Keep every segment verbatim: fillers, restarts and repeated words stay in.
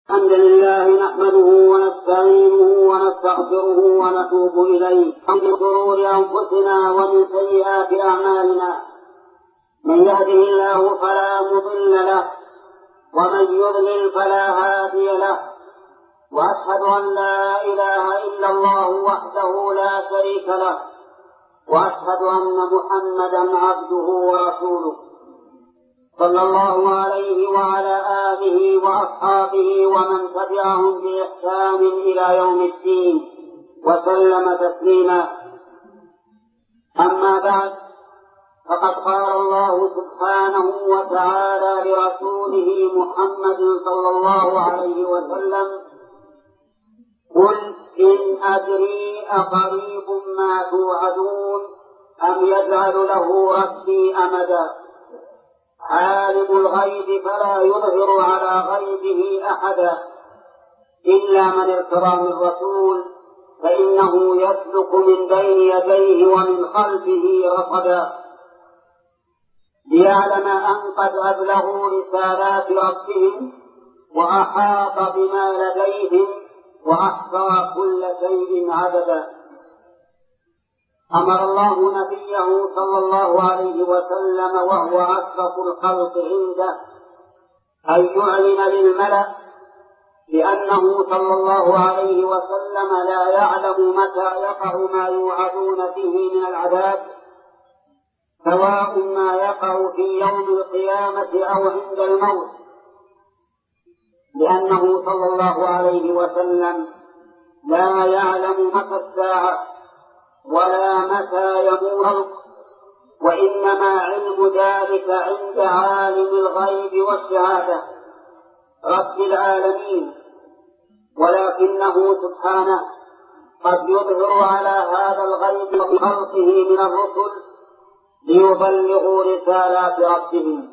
الحمد لله نحمده ونستعينه ونستغفره ونتوب إليه من شرور أنفسنا ومن سيئات أعمالنا. من يهده الله فلا مضل له ومن يضلل فلا هادي له، وأشهد أن لا إله إلا الله وحده لا شريك له، وأشهد أن محمدا عبده ورسوله صلى الله عليه وعلى آله وأصحابه ومن تبعهم بإحسان إلى يوم الدين وسلم تسليما. أما بعد، فقد قال الله سبحانه وتعالى لرسوله محمد صلى الله عليه وسلم: قل إن أدري أقريب ما توعدون أم يجعل له ربي أمدا. عالم الغيب فلا يظهر على غيبه أحدا إلا من ارتضى من رسول فإنه يسلك من بين يديه ومن خلفه رصدا، ليعلم أن قد أبلغوا رسالات ربهم وأحاط بما لديهم وأحصى كل شيء عددا. أمر الله نبيه صلى الله عليه وسلم وهو أشرف الخلق عنده أن يعلن للملأ بأنه صلى الله عليه وسلم لا يعلم متى يقع ما يوعدون به من العذاب، سواء ما يقع في يوم القيامة أو عند الموت، لأنه صلى الله عليه وسلم لا يعلم متى الساعة ولا متى يموت الخلق، وإنما علم ذلك عند عالم الغيب والشهادة رب العالمين، ولكنه سبحانه قد يظهر على هذا الغيب بخلقه من الرسل ليبلغوا رسالات ربهم.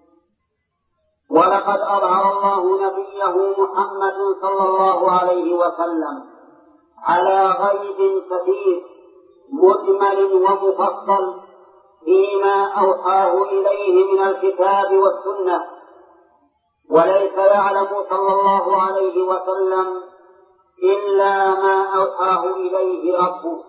ولقد أظهر الله نبيه محمد صلى الله عليه وسلم على غيب كثير مجمل ومفصل فيما أوحاه إليه من الكتاب والسنة، وليس يعلم صلى الله عليه وسلم إلا ما أوحاه إليه ربه.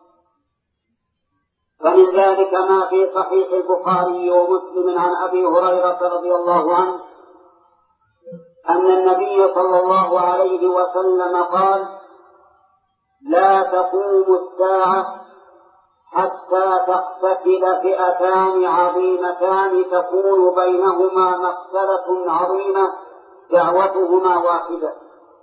فمن ذلك ما في صحيح البخاري ومسلم عن أبي هريرة رضي الله عنه أن النبي صلى الله عليه وسلم قال: لا تقوم الساعة حتى تقتتل فئتان عظيمتان تكون بينهما مقتلة عظيمة دعوتهما واحدة،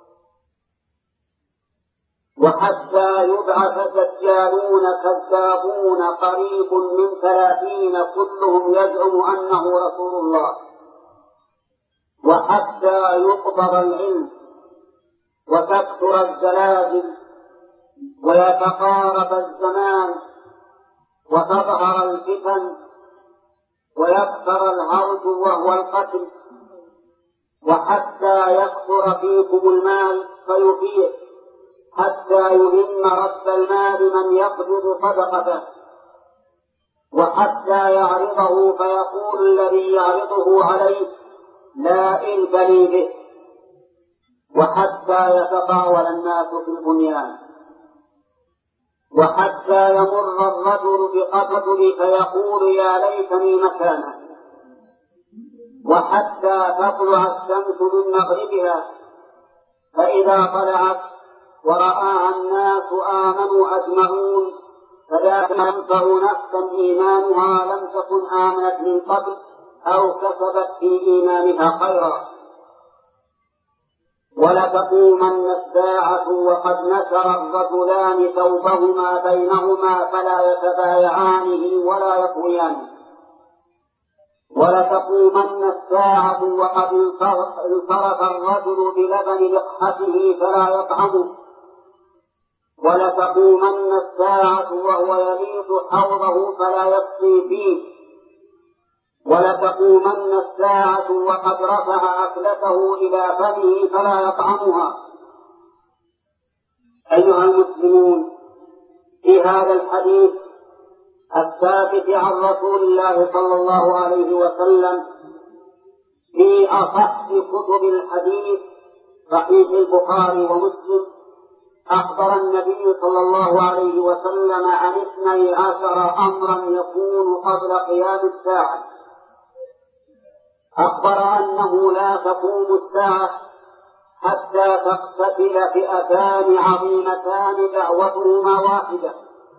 وحتى يبعث دجالون كذابون قريب من ثلاثين كلهم يزعم أنه رسول الله، وحتى يقبض العلم وتكثر الزلازل ويتقارب الزمان وتظهر الفتن ويكثر الهرج وهو القتل، وحتى يكثر فيكم المال فيفيء، حتى يهم رب المال من يقبض صدقته، وحتى يعرضه فيقول الذي يعرضه عليه: لا إلك لي به، وحتى يتطاول الناس في البنيان، وحتى يمر الرجل بقتل فيقول: يا ليتني مكانه، وحتى تطلع الشمس من مغربها، فإذا طلعت ورآها الناس آمنوا أجمعون، فلا تنفع نفسا إيمانها لم تكن آمنت من قبل أو كسبت في إيمانها خيرا. ولتقومن الساعة وقد نشر الرجلان ثوبهما بينهما فلا يتبايعانه ولا يطويانه. ولتقومن الساعة وقد انصرف الرجل بلبن لقحته فلا يطعمه. ولتقومن الساعة وهو يليد حوضه فلا يسقي فيه. ولتقومن الساعة وقد رفع أكلته إلى فمه فلا يطعمها. أيها المسلمون، في هذا الحديث الثابت عن رسول الله صلى الله عليه وسلم في أصح كتب الحديث صحيح البخاري ومسلم أخبر النبي صلى الله عليه وسلم عن اثني عشر أمرا يكون قبل قيام الساعة. أخبر أنه لا تقوم الساعة حتى تقتتل فئتان عظيمتان دعوتهما واحدة.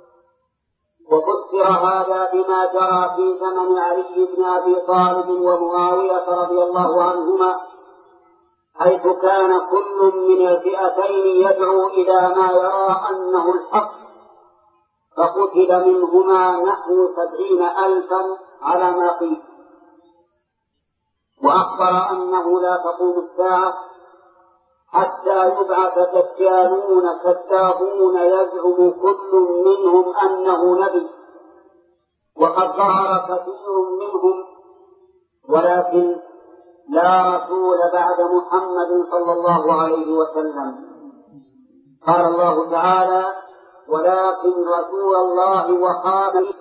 وفسر هذا بما جرى في زمن علي بن أبي طالب ومعاوية رضي الله عنهما، حيث كان كل من الفئتين يدعو إلى ما يرى أنه الحق، فقتل منهما نحو سبعين ألفا على ما قيل. وأخبر أنه لا تقوم الساعة حتى يبعث دجالون كذابون يزعم كل منهم أنه نبي، وقد ظهر كثير منهم، ولكن لا رسول بعد محمد صلى الله عليه وسلم. قال الله تعالى: ولكن رسول الله وخاتم.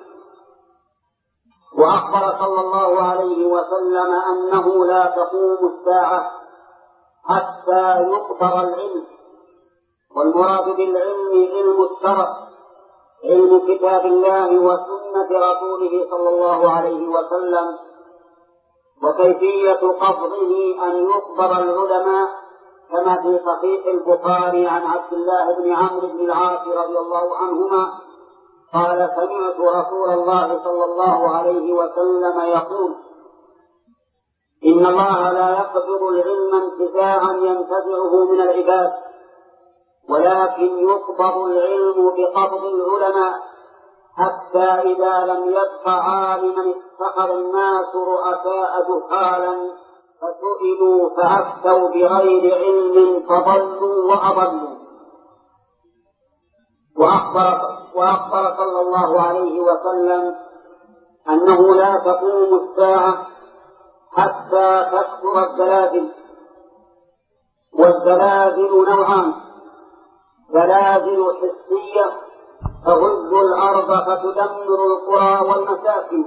وأخبر صلى الله عليه وسلم أنه لا تقوم الساعة حتى يقبر العلم. والمراد بالعلم علم الشرع، علم كتاب الله وسنة رسوله صلى الله عليه وسلم. وكيفية قبضه أن يقبر العلماء كما في صحيح البخاري عن عبد الله بن عمرو بن العاص رضي الله عنهما قال: سمعت رسول الله صلى الله عليه وسلم يقول: إن الله لا يقبض العلم انتزاعا ينتزعه من العباد، ولكن يقبض العلم بقبض العلماء، حتى إذا لم يبق عالما اتخذ الناس رؤساء جهالا فسئلوا فأفتوا بغير علم فضلوا وأضلوا. وأخبر, وأخبر صلى الله عليه وسلم أنه لا تقوم الساعة حتى تكثر الزلازل. والزلازل نوعان: زلازل حسية تهز الأرض فتدمر القرى والمساكن،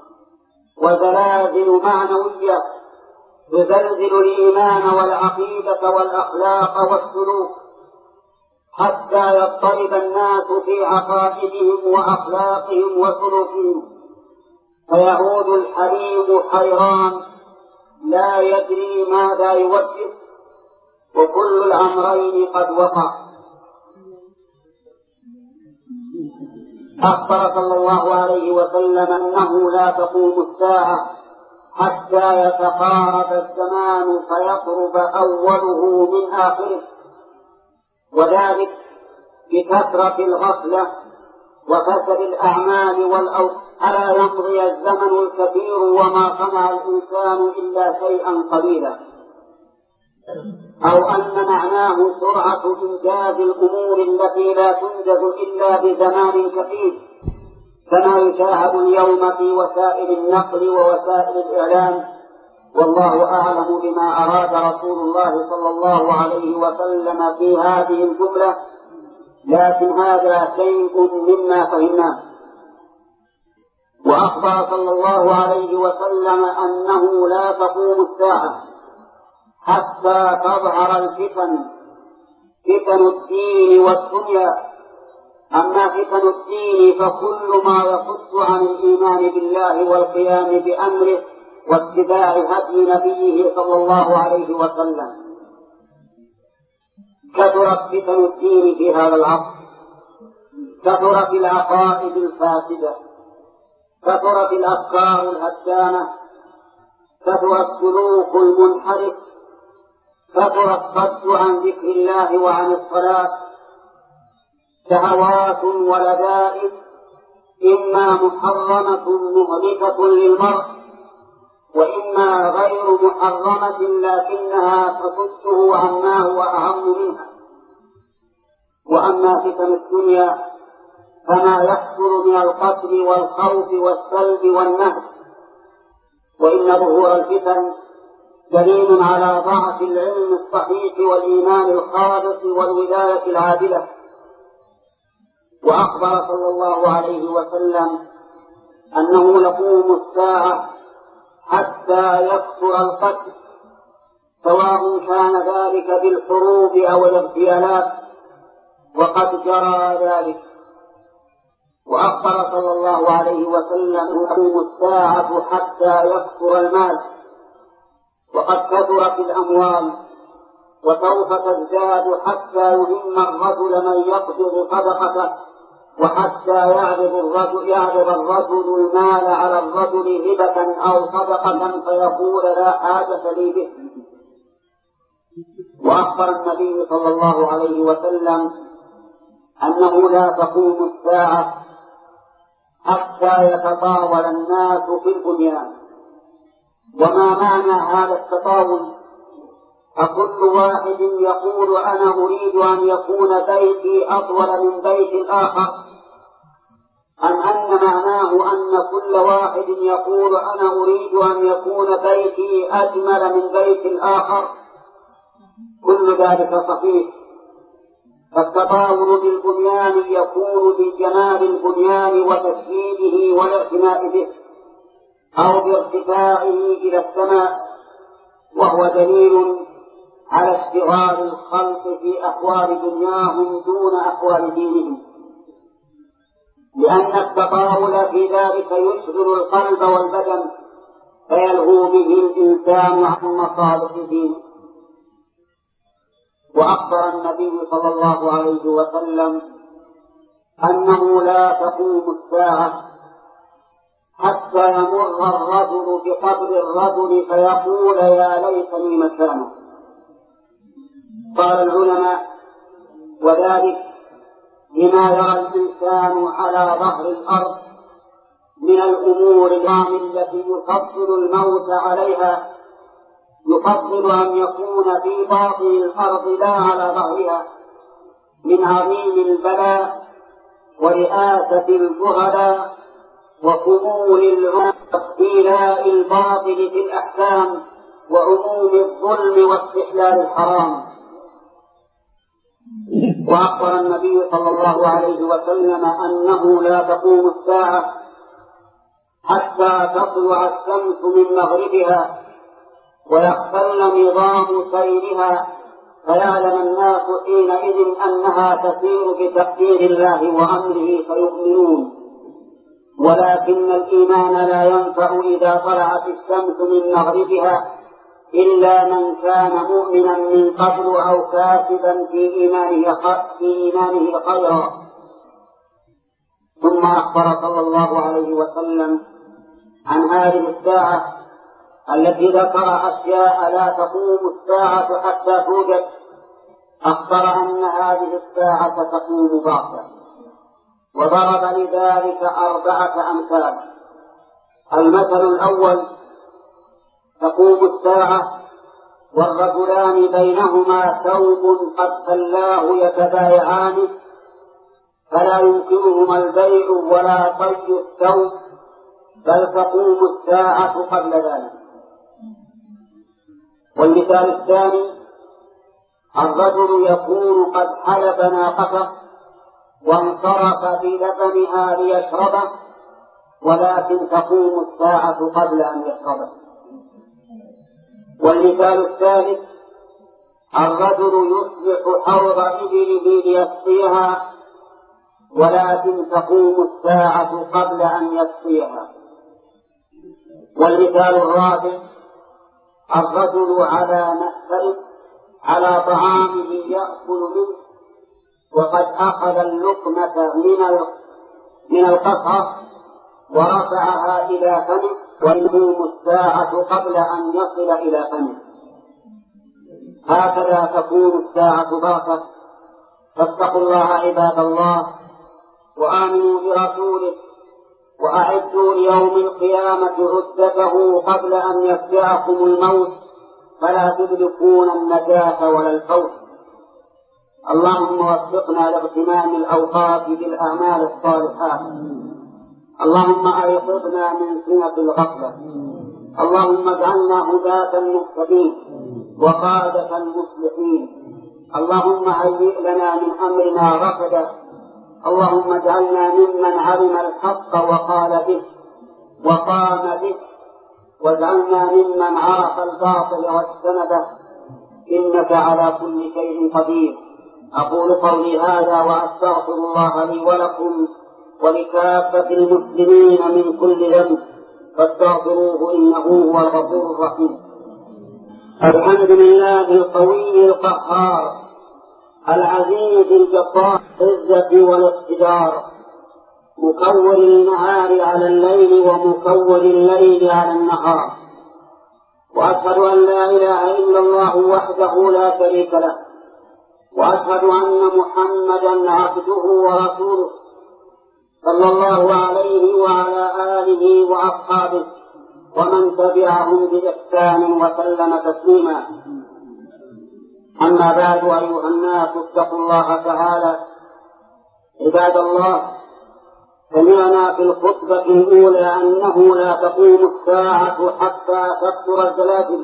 وزلازل معنوية تزلزل الإيمان والعقيدة والأخلاق والسلوك، حتى يضطرب الناس في عقائدهم وأخلاقهم وسلوكهم، فيعود الحليم حيران لا يدري ماذا يوجه، وكل الأمرين قد وقع. أخبر صلى الله عليه وسلم أنه لا تقوم الساعة حتى يتقارب الزمان فيقرب أوله من آخره، وذلك بكثرة الغفلة وكسر الأعمال والأوقات، ألا يمضي الزمن الكثير وما صنع الإنسان إلا شيئا قليلا، أو أن معناه سرعة إنجاز الأمور التي لا تنجز إلا بزمان كثير، كما يشاهد اليوم في وسائل النقل ووسائل الإعلام. والله أعلم بما أراد رسول الله صلى الله عليه وسلم في هذه الجملة، لكن هذا شيء مما فهمناه. وأخبر صلى الله عليه وسلم أنه لا تقوم الساعة حتى تظهر الفتن، فتن الدين والدنيا. أما فتن الدين فكل ما يصد عن الإيمان بالله والقيام بأمره واتباع هدي نبيه صلى الله عليه وسلم. كثرت فتن الدين في هذا العصر، كثرت العقائد الفاسدة، كثرت الأفكار الهدامة، كثر السلوك المنحرف، كثر الصد عن ذكر الله وعن الصلاة، شهوات ولذائذ إما محرمة مهلكة للمرء، وإما غير محرمة لكنها تصده عما هو أهم منها. وأما فتن الدنيا فما يحصل من القتل والخوف والسلب والنهب، وإن ظهور الفتن دليل على ضعف العلم الصحيح والإيمان الخالص والولاية العادلة. وأخبر صلى الله عليه وسلم أنه يقوم الساعة حتى يكثر القتل، سواء كان ذلك بالحروب أو الاغتيالات، وقد جرى ذلك. وأخبر صلى الله عليه وسلم تقوم الساعة حتى يكثر المال، وقد كثرت الأموال، وسوف تزداد حتى يهم الرجل من يقبض صدقته، وحتى يعرض الرجل, يعرض الرجل المال على الرجل هبة أو صدقة فيقول لا حاجة لي به. وأخبر النبي صلى الله عليه وسلم أنه لا تقوم الساعة حتى يتطاول الناس في البنيان. وما معنى هذا التطاول؟ أكل واحد يقول أنا أريد أن يكون بيتي أطول من بيت الآخر، أم أن معناه أن كل واحد يقول أنا أريد أن يكون بيتي أجمل من بيت الآخر؟ كل ذلك صحيح. فالتطاول بالبنيان يكون بجمال البنيان وتشييده والاعتناء به، أو بارتفاعه إلى السماء، وهو دليل على اشتغال الخلق في أحوال دنياهم دون أحوال دينهم، لأن التطاول في ذلك يشغل القلب والبدن فيلهو به الإنسان عن مصالح دينه. وأخبر النبي صلى الله عليه وسلم أنه لا تقوم الساعة حتى يمر الرجل بقبر الرجل فيقول يا ليتني مكانه. قال العلماء وذلك لما يرى الإنسان على ظهر الأرض من الأمور التي يفضل الموت عليها، يفضل أن يكون في باطن الأرض لا على ظهرها، من عظيم البلاء ورئاسة الجهلاء وخمول العمر واستيلاء الباطل في الأحكام وعموم الظلم واستحلال الحرام. وأخبر النبي صلى الله عليه وسلم أنه لا تقوم الساعة حتى تطلع الشمس من مغربها ويختل نظام سيرها، فيعلم الناس حينئذ أنها تسير بتقدير الله وأمره فيؤمنون. ولكن الإيمان لا ينفع إذا طلعت الشمس من مغربها إلا من كان مؤمنا من قبل أو كاسبا في إيمانه في إيمانه خيرا. ثم أخبر صلى الله عليه وسلم عن هذه الساعة التي ذكر أشياء لا تقوم الساعة حتى توجد. أخبر أن هذه الساعة تقوم بغتة، وضرب لذلك أربعة أمثال. المثل الأول: تقوم الساعة والرجلان بينهما ثوب قد خلاه يتبايعان، فلا يمكنهما البيع ولا طي الثوب، بل تقوم الساعة قبل ذلك. والمثال الثاني: الرجل يكون قد حلب ناقته وانصرف بلبنها ليشربه، ولكن تقوم الساعة قبل أن يشربه. والمثال الثالث: الرجل يصبح حوض إبله ليسقيها، ولكن تقوم الساعة قبل أن يسقيها. والمثال الرابع: الرجل على مأكل على طعامه يأكل منه وقد أخذ اللقمة من من القطعة ورفعها إلى فمه، وتقوم الساعة قبل أن يصل إلى فمه. هكذا تكون الساعة بغتة. فاتقوا الله عباد الله، وآمنوا برسوله، وأعدوا ليوم القيامة عدته قبل أن يفجأكم الموت، فلا تدركون النجاة ولا الفوز. اللهم وفقنا لاغتنام الأوقات بالأعمال الصالحات. اللهم أيقظنا من سنة الغفلة. اللهم اجعلنا هداة مهتدين وقادة المصلحين. اللهم هيئ لنا من أمرنا رشدا. اللهم اجعلنا ممن علم الحق وقال به وقام به، واجعلنا ممن عرف الباطل واجتنبه، إنك على كل شيء قدير. أقول قولي هذا وأستغفر الله لي ولكم ولكافة المسلمين من كل ذنب فاستغفروه إنه هو الغفور الرحيم. الحمد لله القوي القهار العزيز الجبار العزة والاقتدار، مكور النهار على الليل ومكور الليل على النهار، وأشهد أن لا إله إلا الله وحده لا شريك له، وأشهد أن محمدا عبده ورسوله صلى الله عليه وعلى آله وأصحابه ومن تبعهم بإحسان وسلم تسليما. أما بعد، أيها الناس اتقوا الله تعالى. عباد الله، سمعنا في الخطبة الأولى أنه لا تقوم الساعة حتى تكثر الزلازل،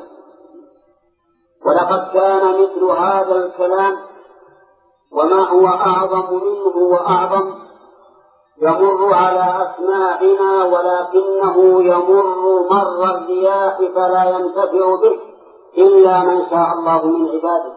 ولقد كان مثل هذا الكلام وما هو أعظم منه وأعظم يمر على أسماعنا، ولكنه يمر مر الرياح فلا ينتفع به إلا من شاء الله من عباده.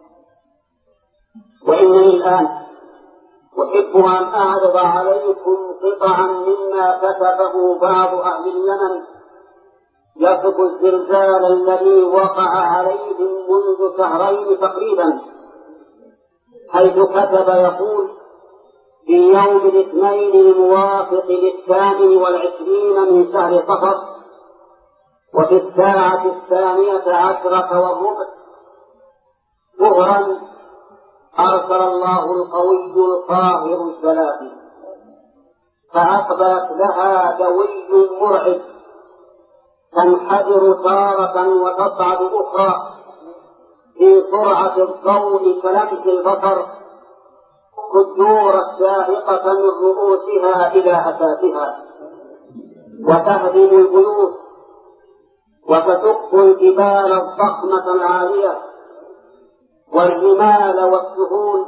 وإنني الآن أحب أن أعرض عليكم قطعا مما كتبه بعض أهل اليمن يصف الزلزال الذي وقع عليهم منذ شهرين تقريبا، حيث كتب يقول: في يوم الاثنين الموافق للثامن والعشرين من شهر صفر، وفي الساعة الثانية عشرة والربع ظهرا، أرسل الله القوي القاهر الزلازل، فأقبلت لها دوي مرعب تنحدر تارة وتصعد أخرى في سرعة الضوء كلمح البصر، الدور السائقة من رؤوسها إلى أساسها، وتهدم البيوت وتدق الجبال الضخمة العالية والرمال والسهول،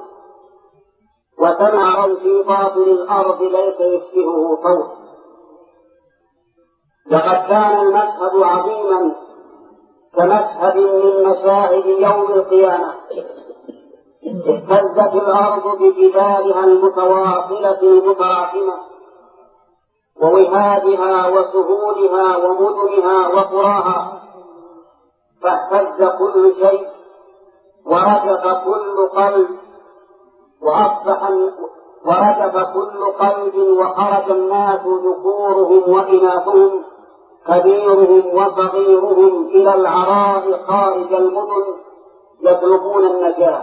وتنعر في باطن الأرض ليس يشبهه صوت. لقد كان المشهد عظيما كمشهد من مشاهد يوم القيامة. اهتزت الأرض بجبالها المتواصلة المتراكمة ووهادها وسهولها ومدنها وقراها، فاهتز كل شيء ورجف كل قلب وأصبح ورجف كل قلب، وخرج الناس ذكورهم وإناثهم كبيرهم وصغيرهم إلى العراء خارج المدن يطلبون النجاة.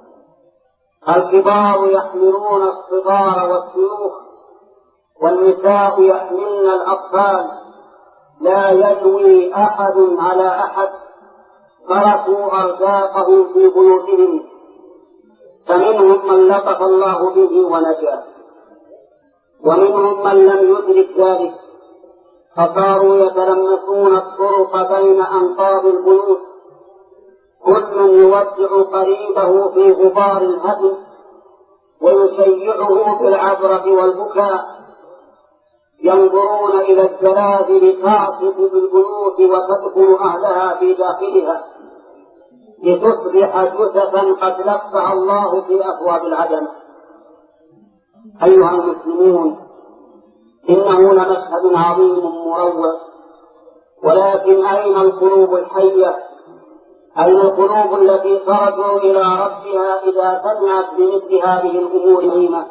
الكبار يحملون الصغار والشيوخ، والنساء يحملن الأطفال، لا يلوي أحد على أحد، تركوا أرزاقهم في بيوتهم، فمنهم من لطف الله به ونجا، ومنهم من لم يدرك ذلك، فصاروا يتلمسون الطرق بين أنقاض البيوت، كل يودع قريبه في غبار الهدم ويشيعه بالعبرة والبكاء، ينظرون إلى الزلازل تعصف بالبيوت وتدخل أهلها في داخلها لتصبح جثثا قد لفها الله في أبواب العدم. أيها المسلمون، إنه لمشهد عظيم مروع، ولكن أين القلوب الحية؟ أين القلوب التي ترجو إلى ربها إذا سمعت بمثل هذه الأمور العظيمة؟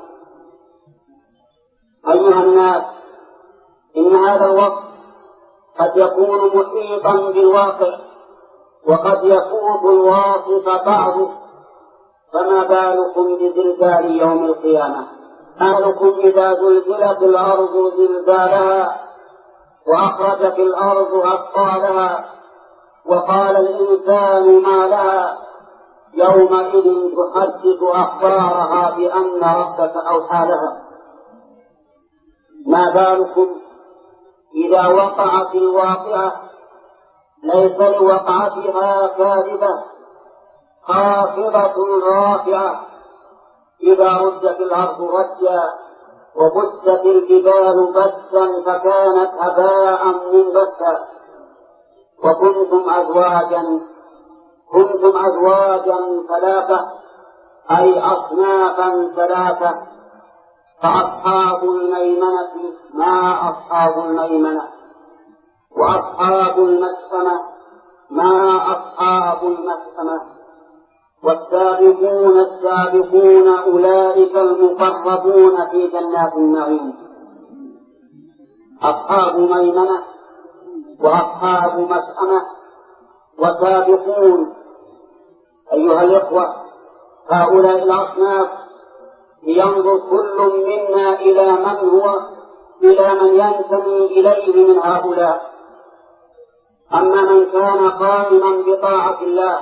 أيها الناس، إن هذا الوقت قد يكون محيطا بالواقع، وقد يفوت الواصف بعضه، فما بالكم بزلزال يوم القيامة؟ ما بالكم إذا زلزلت الأرض زلزالها وأخرجت الأرض أثقالها وقال الإنسان ما لها يومئذ تحدث أخبارها بأن ربك أوحى لها؟ ما بالكم إذا وقعت الواقعة ليس لوقعتها كاذبة خافضة رافعة، إذا رجت الأرض رجا وبست الجبال بسا فكانت هباء منبثا، وكنتم أزواجا كنتم أزواجا ثلاثة أي أصنافا ثلاثة، فأصحاب الميمنة ما أصحاب الميمنة، وأصحاب المشأمة ما أصحاب المشأمة، والسابقون السابقون أولئك المقربون في جنات النعيم. أصحاب ميمنة وأصحاب مشأمة وسابقون. أيها الإخوة، هؤلاء الأصناف ينظر كل منا إلى من هو إلى من ينتمي إليه من هؤلاء. أما من كان قائما بطاعة الله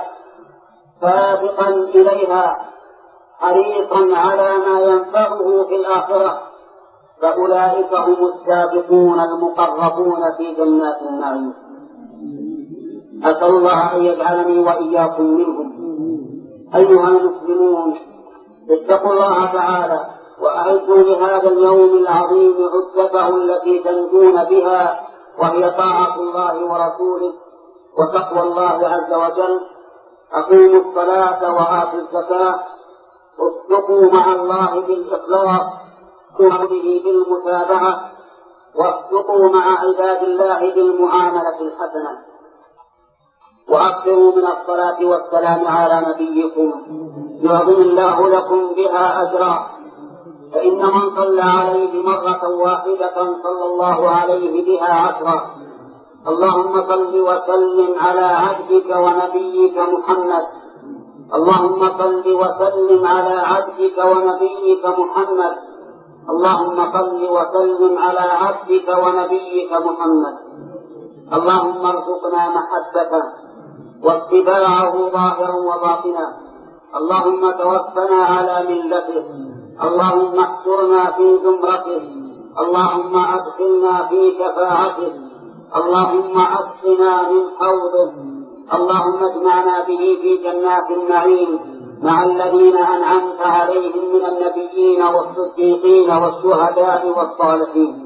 سابقا إليها حريصا على ما ينفعه في الآخرة فأولئك هم السابقون المقربون في جنات النعيم. أسأل الله أن يجعلني وإياكم منهم. أيها المسلمون، اتقوا الله تعالى وأعدوا لهذا اليوم العظيم عدته التي تنجون بها، وهي طاعة الله ورسوله وتقوى الله عز وجل. أقيموا الصلاة وآتوا الزكاة، اصدقوا مع الله بالإخلاص به بالمتابعة، واصدقوا مع عباد الله بالمعاملة الحسنة، وأكثروا من الصلاة والسلام على نبيكم يعظم الله لكم بها أجرا، فإن من صلى عليه مرة واحدة صلى الله عليه بها عشرا. اللهم صل وسلم على عبدك ونبيك محمد. اللهم صل وسلم على عبدك ونبيك محمد. اللهم صل وسلم على عبدك ونبيك محمد. اللهم ارزقنا محبته واتباعه ظاهرا وباطنا. اللهم توفنا على ملته. اللهم احشرنا في زمرته. اللهم ادخلنا في شفاعته. اللهم اسقنا من حوضه. اللهم اجمعنا به في جنات النعيم مع الذين انعمت عليهم من النبيين والصديقين والشهداء والصالحين.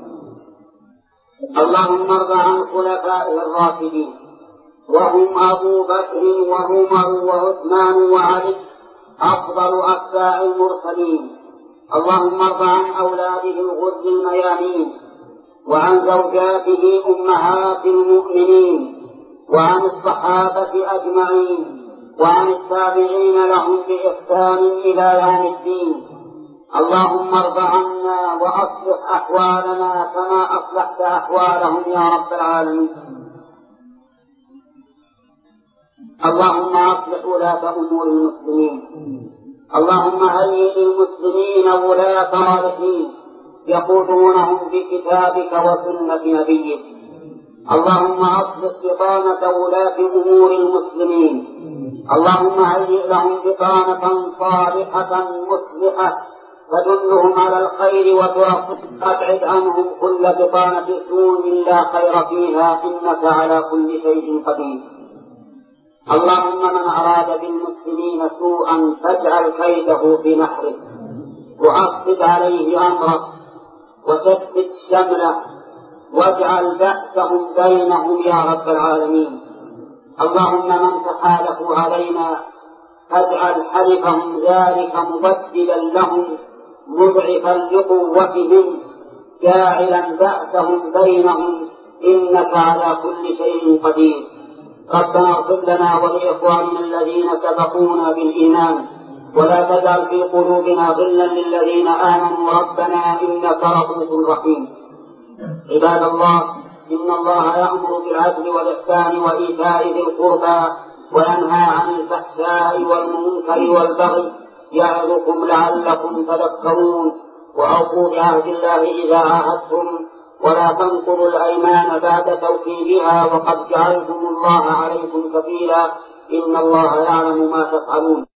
اللهم ارض عن خلفائه الراشدين وهم ابو بكر وعمر وعثمان وعلي افضل اتباع المرسلين. اللهم ارض عن اولاده الغر الميامين وعن زوجاته امهات المؤمنين وعن الصحابه اجمعين وعن التابعين لهم باحسان الى يوم الدين. اللهم ارض عنا واصلح احوالنا كما اصلحت احوالهم يا رب العالمين. اللهم اصلح ولاة امور المسلمين. اللهم هيئ للمسلمين ولاة صالحين يقودونهم بكتابك وسنة نبيك. اللهم اصلح بطانة ولاة امور المسلمين. اللهم هيئ لهم بطانة صالحة مصلحة تدلهم على الخير وترفض، ابعد عنهم كل بطانة سوء لا خير فيها انك على كل شيء قدير. اللهم من اراد بالمسلمين سوءا فاجعل كيده في نحره وعقد عليه امره وثبت شمله واجعل بأسهم بينهم يا رب العالمين. اللهم من تحالفوا علينا فاجعل حلفهم ذلك مبدلا لهم مضعفا لقوتهم جاعلا بأسهم بينهم إنك على كل شيء قدير. ربنا اغفر لنا ولإخواننا الذين سبقونا بالإيمان ولا تجعل في قلوبنا غلا للذين آمنوا ربنا إنك رؤوف رحيم. عباد الله، إن الله يأمر بالعدل والإحسان وإيتاء ذي القربى وينهى عن الفحشاء والمنكر والبغي يعظكم لعلكم تذكرون. وأوفوا بعهد الله إذا عاهدتم ولا تنقضوا الأيمان بعد توكيدها وقد جعلتم الله عليكم كفيلا إن الله يعلم ما تفعلون.